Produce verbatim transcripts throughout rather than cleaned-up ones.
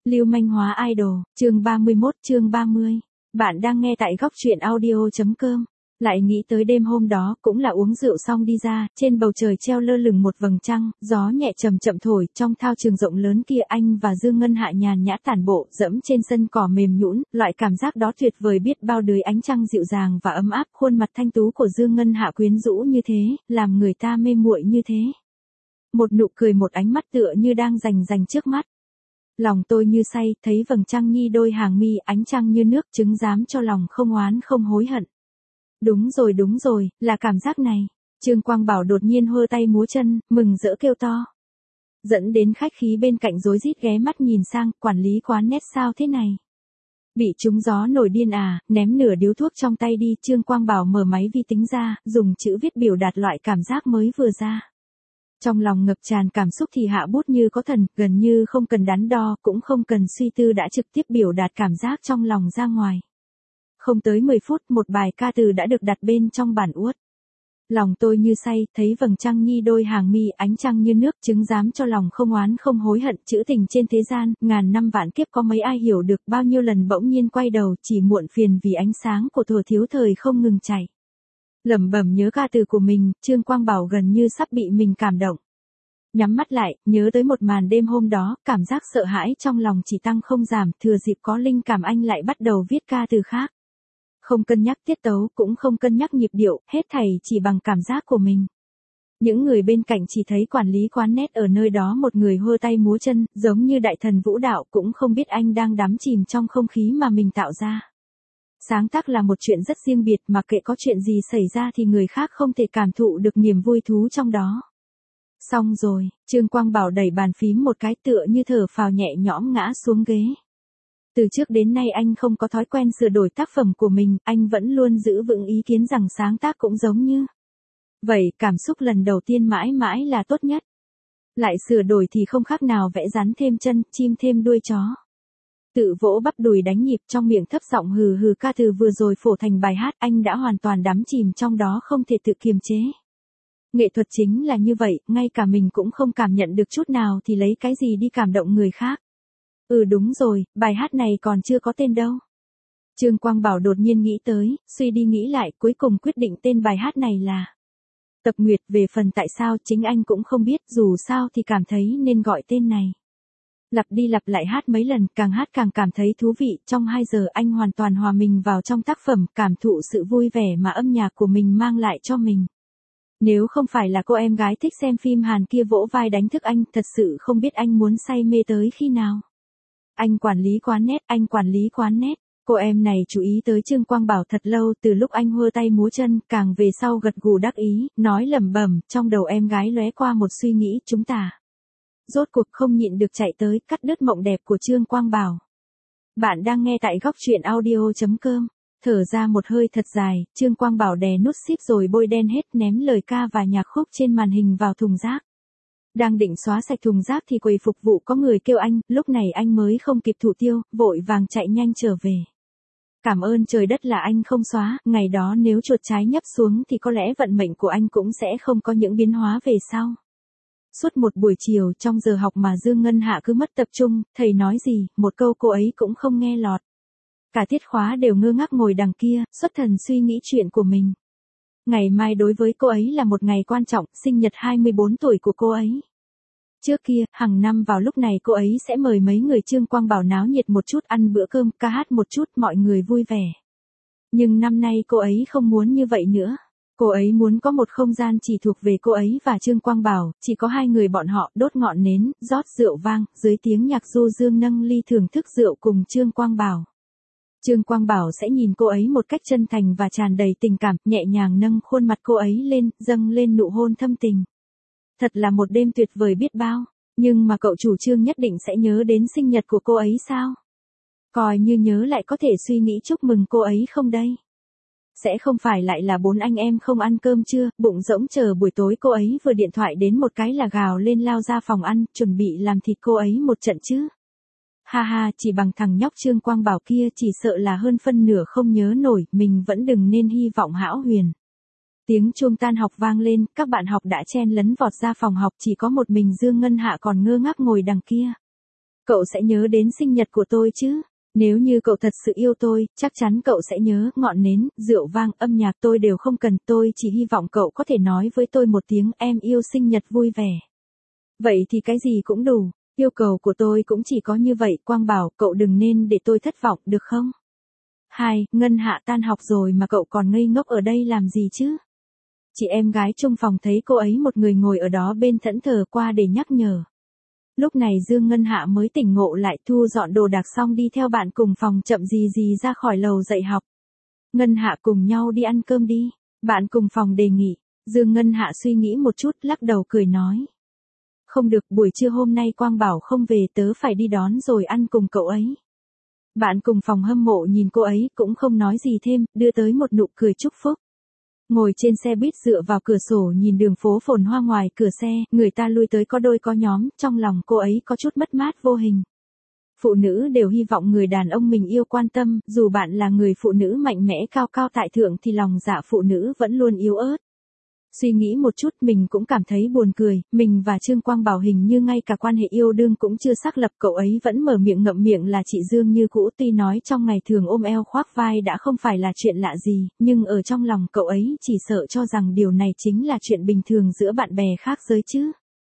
Lưu manh hóa idol, chương ba mươi mốt, chương ba mươi. Bạn đang nghe tại góc truyện audio.com. Lại nghĩ tới đêm hôm đó, cũng là uống rượu xong đi ra, trên bầu trời treo lơ lửng một vầng trăng, gió nhẹ chậm chậm thổi, trong thao trường rộng lớn kia anh và Dương Ngân Hạ nhàn nhã tản bộ, dẫm trên sân cỏ mềm nhũn, loại cảm giác đó tuyệt vời biết bao dưới ánh trăng dịu dàng và ấm áp, khuôn mặt thanh tú của Dương Ngân Hạ quyến rũ như thế, làm người ta mê muội như thế. Một nụ cười một ánh mắt tựa như đang rành rành trước mắt. Lòng tôi như say, thấy vầng trăng nhi đôi hàng mi, ánh trăng như nước, chứng giám cho lòng không oán không hối hận. Đúng rồi đúng rồi, là cảm giác này. Trương Quang Bảo đột nhiên hơ tay múa chân, mừng rỡ kêu to. Dẫn đến khách khí bên cạnh rối rít ghé mắt nhìn sang, quản lý quán nét sao thế này? Bị trúng gió nổi điên à, ném nửa điếu thuốc trong tay đi. Trương Quang Bảo mở máy vi tính ra, dùng chữ viết biểu đạt loại cảm giác mới vừa ra. Trong lòng ngập tràn cảm xúc thì hạ bút như có thần, gần như không cần đắn đo, cũng không cần suy tư đã trực tiếp biểu đạt cảm giác trong lòng ra ngoài. Không tới mười phút, một bài ca từ đã được đặt bên trong bản uất. Lòng tôi như say, thấy vầng trăng nhi đôi hàng mi, ánh trăng như nước, chứng giám cho lòng không oán không hối hận, chữ tình trên thế gian, ngàn năm vạn kiếp có mấy ai hiểu được, bao nhiêu lần bỗng nhiên quay đầu, chỉ muộn phiền vì ánh sáng của thuở thiếu thời không ngừng chảy. Lẩm bẩm nhớ ca từ của mình, Trương Quang Bảo gần như sắp bị mình cảm động. Nhắm mắt lại, nhớ tới một màn đêm hôm đó, cảm giác sợ hãi trong lòng chỉ tăng không giảm, thừa dịp có linh cảm anh lại bắt đầu viết ca từ khác. Không cân nhắc tiết tấu, cũng không cân nhắc nhịp điệu, hết thảy chỉ bằng cảm giác của mình. Những người bên cạnh chỉ thấy quản lý quán nét ở nơi đó một người hơ tay múa chân, giống như đại thần vũ đạo, cũng không biết anh đang đắm chìm trong không khí mà mình tạo ra. Sáng tác là một chuyện rất riêng biệt, mà kệ có chuyện gì xảy ra thì người khác không thể cảm thụ được niềm vui thú trong đó. Xong rồi, Trương Quang Bảo đẩy bàn phím một cái tựa như thở phào nhẹ nhõm ngã xuống ghế. Từ trước đến nay anh không có thói quen sửa đổi tác phẩm của mình, anh vẫn luôn giữ vững ý kiến rằng sáng tác cũng giống như vậy, cảm xúc lần đầu tiên mãi mãi là tốt nhất. Lại sửa đổi thì không khác nào vẽ rắn thêm chân, chim thêm đuôi chó. Tự vỗ bắp đùi đánh nhịp, trong miệng thấp giọng hừ hừ ca từ vừa rồi phổ thành bài hát, anh đã hoàn toàn đắm chìm trong đó không thể tự kiềm chế. Nghệ thuật chính là như vậy, ngay cả mình cũng không cảm nhận được chút nào thì lấy cái gì đi cảm động người khác. Ừ đúng rồi, bài hát này còn chưa có tên đâu. Trương Quang Bảo đột nhiên nghĩ tới, suy đi nghĩ lại, cuối cùng quyết định tên bài hát này là Tập Nguyệt. Về phần tại sao chính anh cũng không biết, dù sao thì cảm thấy nên gọi tên này. Lặp đi lặp lại hát mấy lần, càng hát càng cảm thấy thú vị, trong hai giờ anh hoàn toàn hòa mình vào trong tác phẩm, cảm thụ sự vui vẻ mà âm nhạc của mình mang lại cho mình. Nếu không phải là cô em gái thích xem phim Hàn kia vỗ vai đánh thức anh, thật sự không biết anh muốn say mê tới khi nào. Anh quản lý quán nét, anh quản lý quán nét. Cô em này chú ý tới Trương Quang Bảo thật lâu, từ lúc anh hơ tay múa chân, càng về sau gật gù đắc ý, nói lẩm bẩm, trong đầu em gái lóe qua một suy nghĩ, chúng ta rốt cuộc không nhịn được chạy tới, cắt đứt mộng đẹp của Trương Quang Bảo. Bạn đang nghe tại góc truyện audio.com. Thở ra một hơi thật dài, Trương Quang Bảo đè nút ship rồi bôi đen hết, ném lời ca và nhạc khúc trên màn hình vào thùng rác. Đang định xóa sạch thùng rác thì quầy phục vụ có người kêu anh, lúc này anh mới không kịp thủ tiêu, vội vàng chạy nhanh trở về. Cảm ơn trời đất là anh không xóa, ngày đó nếu chuột trái nhấp xuống thì có lẽ vận mệnh của anh cũng sẽ không có những biến hóa về sau. Suốt một buổi chiều trong giờ học mà Dương Ngân Hạ cứ mất tập trung, thầy nói gì, một câu cô ấy cũng không nghe lọt. Cả tiết khóa đều ngơ ngác ngồi đằng kia, xuất thần suy nghĩ chuyện của mình. Ngày mai đối với cô ấy là một ngày quan trọng, sinh nhật hai mươi bốn tuổi của cô ấy. Trước kia, hàng năm vào lúc này cô ấy sẽ mời mấy người Trương Quang Bảo náo nhiệt một chút, ăn bữa cơm, ca hát một chút, mọi người vui vẻ. Nhưng năm nay cô ấy không muốn như vậy nữa. Cô ấy muốn có một không gian chỉ thuộc về cô ấy và Trương Quang Bảo, chỉ có hai người bọn họ, đốt ngọn nến, rót rượu vang, dưới tiếng nhạc du dương nâng ly thưởng thức rượu cùng Trương Quang Bảo. Trương Quang Bảo sẽ nhìn cô ấy một cách chân thành và tràn đầy tình cảm, nhẹ nhàng nâng khuôn mặt cô ấy lên, dâng lên nụ hôn thâm tình. Thật là một đêm tuyệt vời biết bao, nhưng mà cậu chủ Trương nhất định sẽ nhớ đến sinh nhật của cô ấy sao? Coi như nhớ lại có thể suy nghĩ chúc mừng cô ấy không đây? Sẽ không phải lại là bốn anh em không ăn cơm trưa, bụng rỗng chờ buổi tối cô ấy vừa điện thoại đến một cái là gào lên lao ra phòng ăn, chuẩn bị làm thịt cô ấy một trận chứ? Ha ha, chỉ bằng thằng nhóc Trương Quang Bảo kia chỉ sợ là hơn phân nửa không nhớ nổi, mình vẫn đừng nên hy vọng hão huyền. Tiếng chuông tan học vang lên, các bạn học đã chen lấn vọt ra phòng học, chỉ có một mình Dương Ngân Hạ còn ngơ ngác ngồi đằng kia. Cậu sẽ nhớ đến sinh nhật của tôi chứ? Nếu như cậu thật sự yêu tôi, chắc chắn cậu sẽ nhớ ngọn nến, rượu vang, âm nhạc tôi đều không cần, tôi chỉ hy vọng cậu có thể nói với tôi một tiếng em yêu sinh nhật vui vẻ. Vậy thì cái gì cũng đủ, yêu cầu của tôi cũng chỉ có như vậy, Quang Bảo, cậu đừng nên để tôi thất vọng, được không? Hai, Ngân Hạ tan học rồi mà cậu còn ngây ngốc ở đây làm gì chứ? Chị em gái chung phòng thấy cô ấy một người ngồi ở đó bên thẫn thờ qua để nhắc nhở. Lúc này Dương Ngân Hạ mới tỉnh ngộ lại, thu dọn đồ đạc xong đi theo bạn cùng phòng chậm gì gì ra khỏi lầu dạy học. Ngân Hạ cùng nhau đi ăn cơm đi, bạn cùng phòng đề nghị. Dương Ngân Hạ suy nghĩ một chút, lắc đầu cười nói. Không được, buổi trưa hôm nay Quang Bảo không về, tớ phải đi đón rồi ăn cùng cậu ấy. Bạn cùng phòng hâm mộ nhìn cô ấy cũng không nói gì thêm, đưa tới một nụ cười chúc phúc. Ngồi trên xe buýt dựa vào cửa sổ nhìn đường phố phồn hoa ngoài cửa xe, người ta lui tới có đôi có nhóm, trong lòng cô ấy có chút mất mát vô hình. Phụ nữ đều hy vọng người đàn ông mình yêu quan tâm, dù bạn là người phụ nữ mạnh mẽ cao cao tại thượng thì lòng dạ phụ nữ vẫn luôn yếu ớt. Suy nghĩ một chút mình cũng cảm thấy buồn cười, mình và Trương Quang Bảo hình như ngay cả quan hệ yêu đương cũng chưa xác lập, cậu ấy vẫn mở miệng ngậm miệng là chị Dương như cũ, tuy nói trong ngày thường ôm eo khoác vai đã không phải là chuyện lạ gì, nhưng ở trong lòng cậu ấy chỉ sợ cho rằng điều này chính là chuyện bình thường giữa bạn bè khác giới chứ.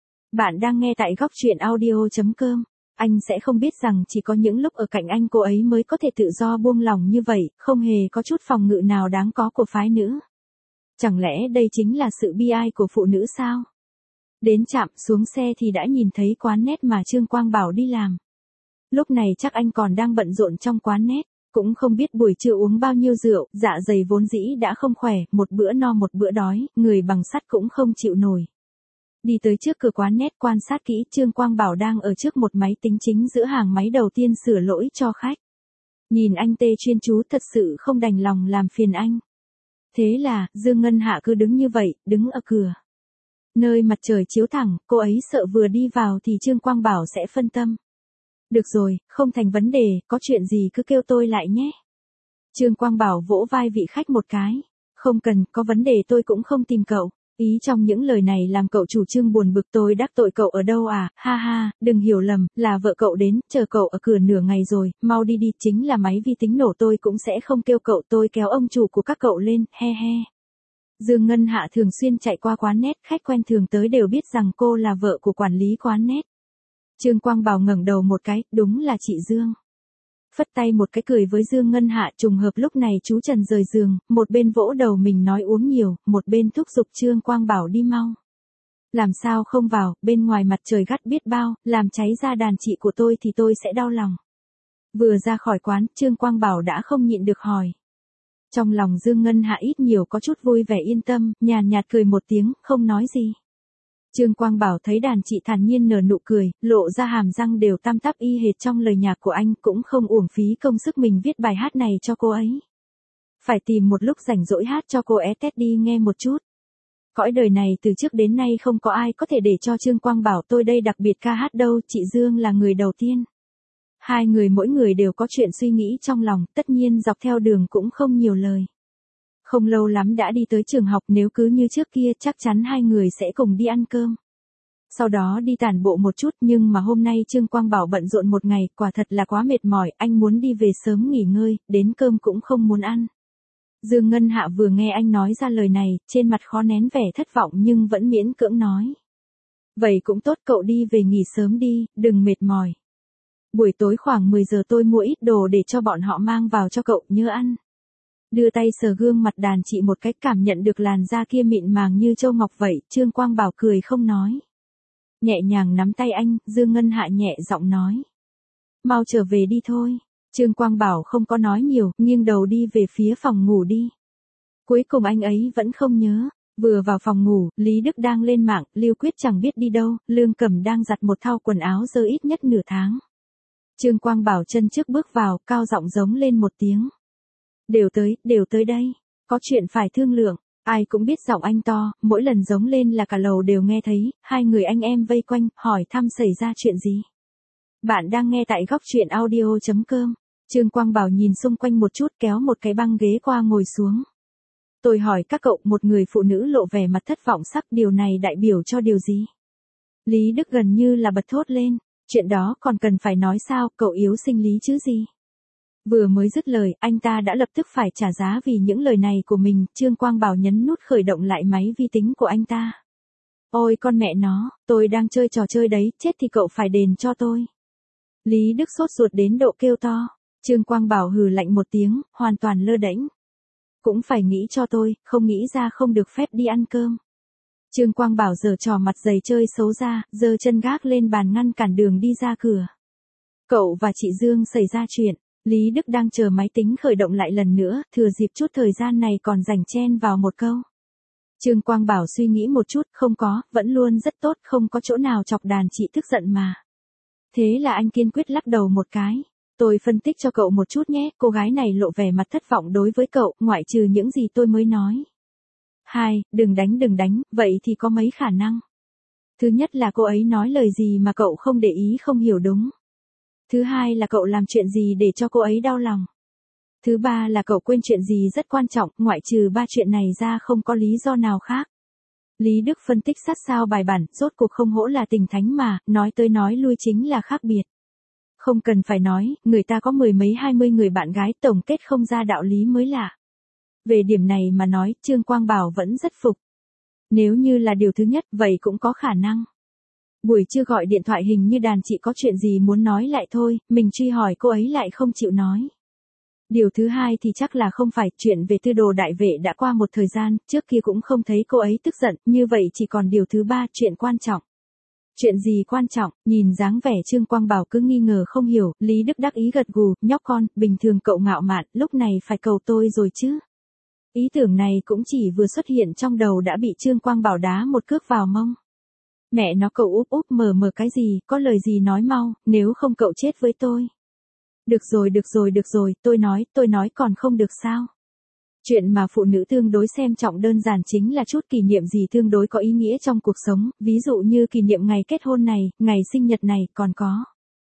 Bạn đang nghe tại góc truyện audio chấm com. Anh sẽ không biết rằng chỉ có những lúc ở cạnh anh cô ấy mới có thể tự do buông lòng như vậy, không hề có chút phòng ngự nào đáng có của phái nữ. Chẳng lẽ đây chính là sự bi ai của phụ nữ sao? Đến trạm xuống xe thì đã nhìn thấy quán nét mà Trương Quang Bảo đi làm. Lúc này chắc anh còn đang bận rộn trong quán nét, cũng không biết buổi trưa uống bao nhiêu rượu, dạ dày vốn dĩ đã không khỏe, một bữa no một bữa đói, người bằng sắt cũng không chịu nổi. Đi tới trước cửa quán nét quan sát kỹ, Trương Quang Bảo đang ở trước một máy tính chính giữa hàng máy đầu tiên sửa lỗi cho khách. Nhìn anh tê chuyên chú thật sự không đành lòng làm phiền anh. Thế là, Dương Ngân Hạ cứ đứng như vậy, đứng ở cửa. Nơi mặt trời chiếu thẳng, cô ấy sợ vừa đi vào thì Trương Quang Bảo sẽ phân tâm. Được rồi, không thành vấn đề, có chuyện gì cứ kêu tôi lại nhé. Trương Quang Bảo vỗ vai vị khách một cái. Không cần, có vấn đề tôi cũng không tìm cậu. Ý trong những lời này làm cậu chủ Trương buồn bực, tôi đắc tội cậu ở đâu à, ha ha, đừng hiểu lầm, là vợ cậu đến, chờ cậu ở cửa nửa ngày rồi, mau đi đi, chính là máy vi tính nổ tôi cũng sẽ không kêu cậu, tôi kéo ông chủ của các cậu lên, he he. Dương Ngân Hạ thường xuyên chạy qua quán nét, khách quen thường tới đều biết rằng cô là vợ của quản lý quán nét. Trương Quang Bảo ngẩng đầu một cái, đúng là chị Dương. Phất tay một cái cười với Dương Ngân Hạ, trùng hợp lúc này chú Trần rời giường, một bên vỗ đầu mình nói uống nhiều, một bên thúc giục Trương Quang Bảo đi mau. Làm sao không vào, bên ngoài mặt trời gắt biết bao, làm cháy ra đàn chị của tôi thì tôi sẽ đau lòng. Vừa ra khỏi quán, Trương Quang Bảo đã không nhịn được hỏi. Trong lòng Dương Ngân Hạ ít nhiều có chút vui vẻ yên tâm, nhàn nhạt cười một tiếng, không nói gì. Trương Quang Bảo thấy đàn chị thản nhiên nở nụ cười, lộ ra hàm răng đều tăm tắp y hệt trong lời nhạc của anh, cũng không uổng phí công sức mình viết bài hát này cho cô ấy. Phải tìm một lúc rảnh rỗi hát cho cô é tét đi nghe một chút. Cõi đời này từ trước đến nay không có ai có thể để cho Trương Quang Bảo tôi đây đặc biệt ca hát đâu, chị Dương là người đầu tiên. Hai người mỗi người đều có chuyện suy nghĩ trong lòng, tất nhiên dọc theo đường cũng không nhiều lời. Không lâu lắm đã đi tới trường học, nếu cứ như trước kia chắc chắn hai người sẽ cùng đi ăn cơm. Sau đó đi tản bộ một chút, nhưng mà hôm nay Trương Quang Bảo bận rộn một ngày, quả thật là quá mệt mỏi, anh muốn đi về sớm nghỉ ngơi, đến cơm cũng không muốn ăn. Dương Ngân Hạ vừa nghe anh nói ra lời này, trên mặt khó nén vẻ thất vọng nhưng vẫn miễn cưỡng nói. Vậy cũng tốt, cậu đi về nghỉ sớm đi, đừng mệt mỏi. Buổi tối khoảng mười giờ tôi mua ít đồ để cho bọn họ mang vào cho cậu, nhớ ăn. Đưa tay sờ gương mặt đàn chị một cách, cảm nhận được làn da kia mịn màng như châu ngọc vậy, Trương Quang Bảo cười không nói. Nhẹ nhàng nắm tay anh, Dương Ngân Hạ nhẹ giọng nói. Mau trở về đi thôi. Trương Quang Bảo không có nói nhiều, nghiêng đầu đi về phía phòng ngủ đi. Cuối cùng anh ấy vẫn không nhớ. Vừa vào phòng ngủ, Lý Đức đang lên mạng, Lưu Quyết chẳng biết đi đâu, Lương Cẩm đang giặt một thau quần áo dơ ít nhất nửa tháng. Trương Quang Bảo chân trước bước vào, cao giọng giống lên một tiếng. Đều tới, đều tới đây. Có chuyện phải thương lượng. Ai cũng biết giọng anh to, mỗi lần giống lên là cả lầu đều nghe thấy, hai người anh em vây quanh, hỏi thăm xảy ra chuyện gì. Bạn đang nghe tại góc truyện audio chấm com. Trương Quang Bảo nhìn xung quanh một chút, kéo một cái băng ghế qua ngồi xuống. Tôi hỏi các cậu, một người phụ nữ lộ vẻ mặt thất vọng sắc, điều này đại biểu cho điều gì? Lý Đức gần như là bật thốt lên. Chuyện đó còn cần phải nói sao, cậu yếu sinh lý chứ gì. Vừa mới dứt lời, anh ta đã lập tức phải trả giá vì những lời này của mình, Trương Quang Bảo nhấn nút khởi động lại máy vi tính của anh ta. Ôi con mẹ nó, tôi đang chơi trò chơi đấy, chết thì cậu phải đền cho tôi. Lý Đức sốt ruột đến độ kêu to. Trương Quang Bảo hừ lạnh một tiếng, hoàn toàn lơ đễnh. Cũng phải nghĩ cho tôi, không nghĩ ra không được phép đi ăn cơm. Trương Quang Bảo giở trò mặt dày chơi xấu ra, giơ chân gác lên bàn ngăn cản đường đi ra cửa. Cậu và chị Dương xảy ra chuyện, Lý Đức đang chờ máy tính khởi động lại lần nữa, thừa dịp chút thời gian này còn rảnh chen vào một câu. Trương Quang Bảo suy nghĩ một chút, không có, vẫn luôn rất tốt, không có chỗ nào chọc đàn chị tức giận mà. Thế là anh kiên quyết lắc đầu một cái. Tôi phân tích cho cậu một chút nhé, cô gái này lộ vẻ mặt thất vọng đối với cậu, ngoại trừ những gì tôi mới nói. Hai, đừng đánh đừng đánh, vậy thì có mấy khả năng. Thứ nhất là cô ấy nói lời gì mà cậu không để ý không hiểu đúng. Thứ hai là cậu làm chuyện gì để cho cô ấy đau lòng. Thứ ba là cậu quên chuyện gì rất quan trọng, ngoại trừ ba chuyện này ra không có lý do nào khác. Lý Đức phân tích sát sao bài bản, rốt cuộc không hổ là tình thánh mà, nói tới nói lui chính là khác biệt. Không cần phải nói, người ta có mười mấy hai mươi người bạn gái, tổng kết không ra đạo lý mới lạ. Về điểm này mà nói, Trương Quang Bảo vẫn rất phục. Nếu như là điều thứ nhất, vậy cũng có khả năng. Buổi trưa gọi điện thoại hình như đàn chị có chuyện gì muốn nói lại thôi, mình truy hỏi cô ấy lại không chịu nói. Điều thứ hai thì chắc là không phải, chuyện về tư đồ đại vệ đã qua một thời gian, trước kia cũng không thấy cô ấy tức giận, như vậy chỉ còn điều thứ ba, chuyện quan trọng. Chuyện gì quan trọng, nhìn dáng vẻ Trương Quang Bảo cứ nghi ngờ không hiểu, Lý Đức đắc ý gật gù, nhóc con, bình thường cậu ngạo mạn, lúc này phải cầu tôi rồi chứ. Ý tưởng này cũng chỉ vừa xuất hiện trong đầu đã bị Trương Quang Bảo đá một cước vào mông. Mẹ nó cậu úp úp mờ mờ cái gì, có lời gì nói mau, nếu không cậu chết với tôi. Được rồi được rồi được rồi, tôi nói, tôi nói còn không được sao. Chuyện mà phụ nữ tương đối xem trọng đơn giản chính là chút kỷ niệm gì tương đối có ý nghĩa trong cuộc sống, ví dụ như kỷ niệm ngày kết hôn này, ngày sinh nhật này, còn có.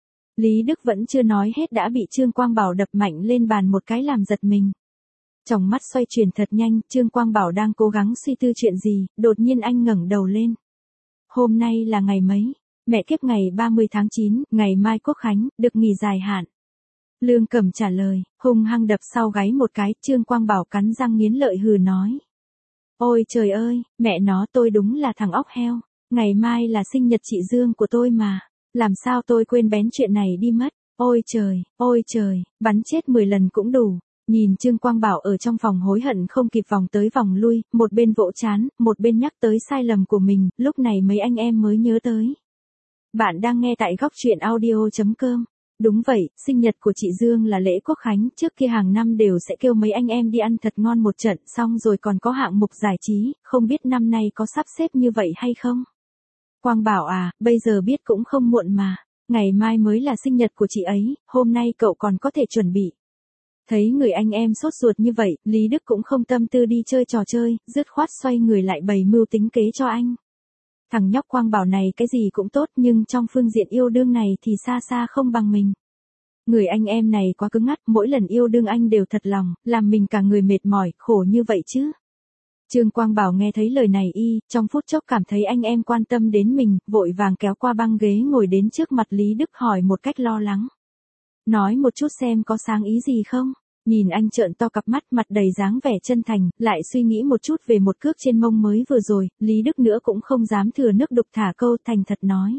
Lý Đức vẫn chưa nói hết đã bị Trương Quang Bảo đập mạnh lên bàn một cái làm giật mình. Trong mắt xoay chuyển thật nhanh, Trương Quang Bảo đang cố gắng suy tư chuyện gì, đột nhiên anh ngẩng đầu lên. Hôm nay là ngày mấy? Mẹ kiếp ngày ba mươi tháng chín, ngày mai Quốc Khánh, được nghỉ dài hạn. Lương Cẩm trả lời, hung hăng đập sau gáy một cái, Trương Quang Bảo cắn răng nghiến lợi hừ nói. Ôi trời ơi, mẹ nó tôi đúng là thằng óc heo, ngày mai là sinh nhật chị Dương của tôi mà, làm sao tôi quên bén chuyện này đi mất, ôi trời, ôi trời, bắn chết mười lần cũng đủ. Nhìn Trương Quang Bảo ở trong phòng hối hận không kịp vòng tới vòng lui, một bên vỗ chán, một bên nhắc tới sai lầm của mình, lúc này mấy anh em mới nhớ tới. Bạn đang nghe tại góc truyện audio chấm com. Đúng vậy, sinh nhật của chị Dương là lễ Quốc Khánh, trước kia hàng năm đều sẽ kêu mấy anh em đi ăn thật ngon một trận, xong rồi còn có hạng mục giải trí, không biết năm nay có sắp xếp như vậy hay không? Quang Bảo à, bây giờ biết cũng không muộn mà, ngày mai mới là sinh nhật của chị ấy, hôm nay cậu còn có thể chuẩn bị. Thấy người anh em sốt ruột như vậy, Lý Đức cũng không tâm tư đi chơi trò chơi, dứt khoát xoay người lại bày mưu tính kế cho anh. Thằng nhóc Quang Bảo này cái gì cũng tốt nhưng trong phương diện yêu đương này thì xa xa không bằng mình. Người anh em này quá cứng ngắt, mỗi lần yêu đương anh đều thật lòng, làm mình cả người mệt mỏi, khổ như vậy chứ. Trương Quang Bảo nghe thấy lời này y, trong phút chốc cảm thấy anh em quan tâm đến mình, vội vàng kéo qua băng ghế ngồi đến trước mặt Lý Đức hỏi một cách lo lắng. Nói một chút xem có sáng ý gì không? Nhìn anh trợn to cặp mắt mặt đầy dáng vẻ chân thành, lại suy nghĩ một chút về một cước trên mông mới vừa rồi, Lý Đức nữa cũng không dám thừa nước đục thả câu thành thật nói.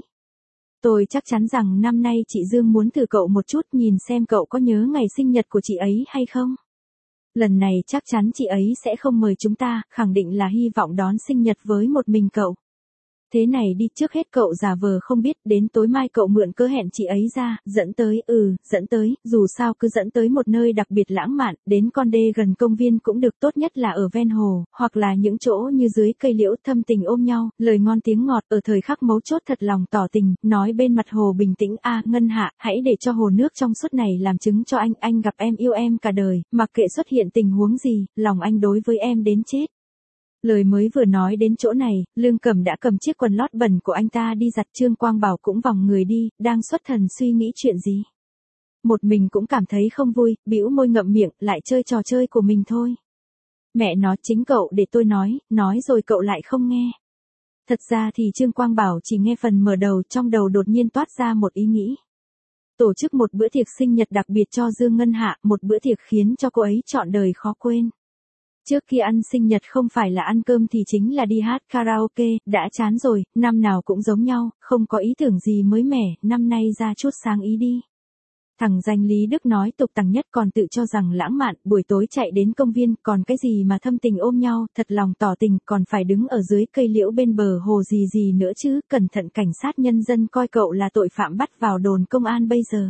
Tôi chắc chắn rằng năm nay chị Dương muốn thử cậu một chút nhìn xem cậu có nhớ ngày sinh nhật của chị ấy hay không. Lần này chắc chắn chị ấy sẽ không mời chúng ta, khẳng định là hy vọng đón sinh nhật với một mình cậu. Thế này đi, trước hết cậu giả vờ không biết, đến tối mai cậu mượn cớ hẹn chị ấy ra, dẫn tới, ừ, dẫn tới, dù sao cứ dẫn tới một nơi đặc biệt lãng mạn, đến con đê gần công viên cũng được, tốt nhất là ở ven hồ, hoặc là những chỗ như dưới cây liễu thâm tình ôm nhau, lời ngon tiếng ngọt, ở thời khắc mấu chốt thật lòng tỏ tình, nói bên mặt hồ bình tĩnh, a Ngân Hạ, hãy để cho hồ nước trong suốt này làm chứng cho anh, anh gặp em yêu em cả đời, mặc kệ xuất hiện tình huống gì, lòng anh đối với em đến chết. Lời mới vừa nói đến chỗ này, Lương Cẩm đã cầm chiếc quần lót bẩn của anh ta đi giặt. Trương Quang Bảo cũng vòng người đi, đang xuất thần suy nghĩ chuyện gì. Một mình cũng cảm thấy không vui, bĩu môi ngậm miệng, lại chơi trò chơi của mình thôi. Mẹ nó chính cậu để tôi nói, nói rồi cậu lại không nghe. Thật ra thì Trương Quang Bảo chỉ nghe phần mở đầu, trong đầu đột nhiên toát ra một ý nghĩ. Tổ chức một bữa tiệc sinh nhật đặc biệt cho Dương Ngân Hạ, một bữa tiệc khiến cho cô ấy trọn đời khó quên. Trước khi ăn sinh nhật không phải là ăn cơm thì chính là đi hát karaoke, đã chán rồi, năm nào cũng giống nhau, không có ý tưởng gì mới mẻ, năm nay ra chút sáng ý đi. Thằng danh Lý Đức nói tục tằng nhất còn tự cho rằng lãng mạn, buổi tối chạy đến công viên, còn cái gì mà thâm tình ôm nhau, thật lòng tỏ tình, còn phải đứng ở dưới cây liễu bên bờ hồ gì gì nữa chứ, cẩn thận cảnh sát nhân dân coi cậu là tội phạm bắt vào đồn công an bây giờ.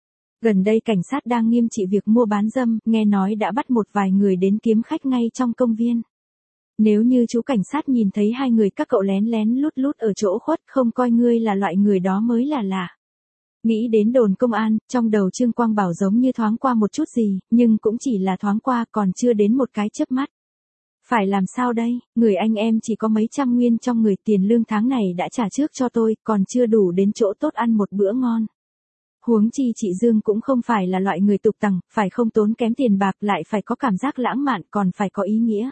Gần đây cảnh sát đang nghiêm trị việc mua bán dâm, nghe nói đã bắt một vài người đến kiếm khách ngay trong công viên. Nếu như chú cảnh sát nhìn thấy hai người các cậu lén lén lút lút ở chỗ khuất, không coi ngươi là loại người đó mới là lạ. Nghĩ đến đồn công an, trong đầu Trương Quang Bảo giống như thoáng qua một chút gì, nhưng cũng chỉ là thoáng qua, còn chưa đến một cái chớp mắt. Phải làm sao đây, người anh em chỉ có mấy trăm nguyên trong người, tiền lương tháng này đã trả trước cho tôi, còn chưa đủ đến chỗ tốt ăn một bữa ngon. Huống chi chị Dương cũng không phải là loại người tục tằng, phải không tốn kém tiền bạc, lại phải có cảm giác lãng mạn, còn phải có ý nghĩa.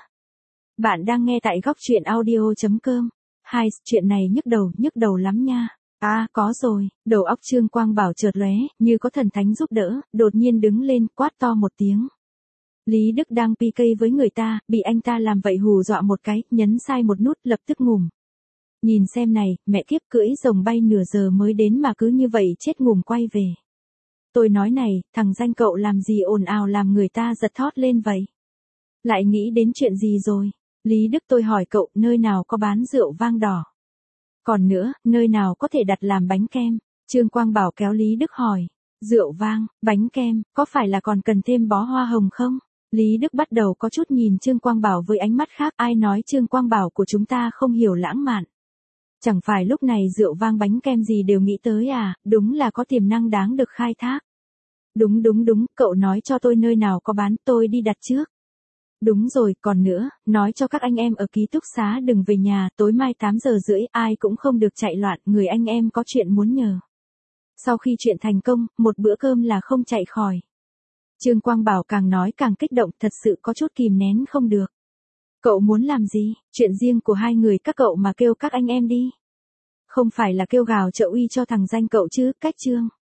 Bạn đang nghe tại góc truyện audio chấm com. Hai, chuyện này nhức đầu, nhức đầu lắm nha. À, có rồi, đầu óc Trương Quang Bảo chợt lóe, như có thần thánh giúp đỡ, đột nhiên đứng lên, quát to một tiếng. Lý Đức đang pi cây với người ta, bị anh ta làm vậy hù dọa một cái, nhấn sai một nút, lập tức ngủm. Nhìn xem này, mẹ kiếp, cưỡi rồng bay nửa giờ mới đến mà cứ như vậy chết ngủm quay về. Tôi nói này, thằng danh cậu làm gì ồn ào làm người ta giật thót lên vậy? Lại nghĩ đến chuyện gì rồi? Lý Đức, tôi hỏi cậu, nơi nào có bán rượu vang đỏ? Còn nữa, nơi nào có thể đặt làm bánh kem? Trương Quang Bảo kéo Lý Đức hỏi. Rượu vang, bánh kem, có phải là còn cần thêm bó hoa hồng không? Lý Đức bắt đầu có chút nhìn Trương Quang Bảo với ánh mắt khác, ai nói Trương Quang Bảo của chúng ta không hiểu lãng mạn. Chẳng phải lúc này rượu vang bánh kem gì đều nghĩ tới à, đúng là có tiềm năng đáng được khai thác. Đúng đúng đúng, cậu nói cho tôi nơi nào có bán, tôi đi đặt trước. Đúng rồi, còn nữa, nói cho các anh em ở ký túc xá đừng về nhà, tối mai tám giờ rưỡi, ai cũng không được chạy loạn, người anh em có chuyện muốn nhờ. Sau khi chuyện thành công, một bữa cơm là không chạy khỏi. Trương Quang Bảo càng nói càng kích động, thật sự có chút kìm nén không được. Cậu muốn làm gì, chuyện riêng của hai người các cậu mà kêu các anh em đi. Không phải là kêu gào trợ uy cho thằng danh cậu chứ, cách Trương.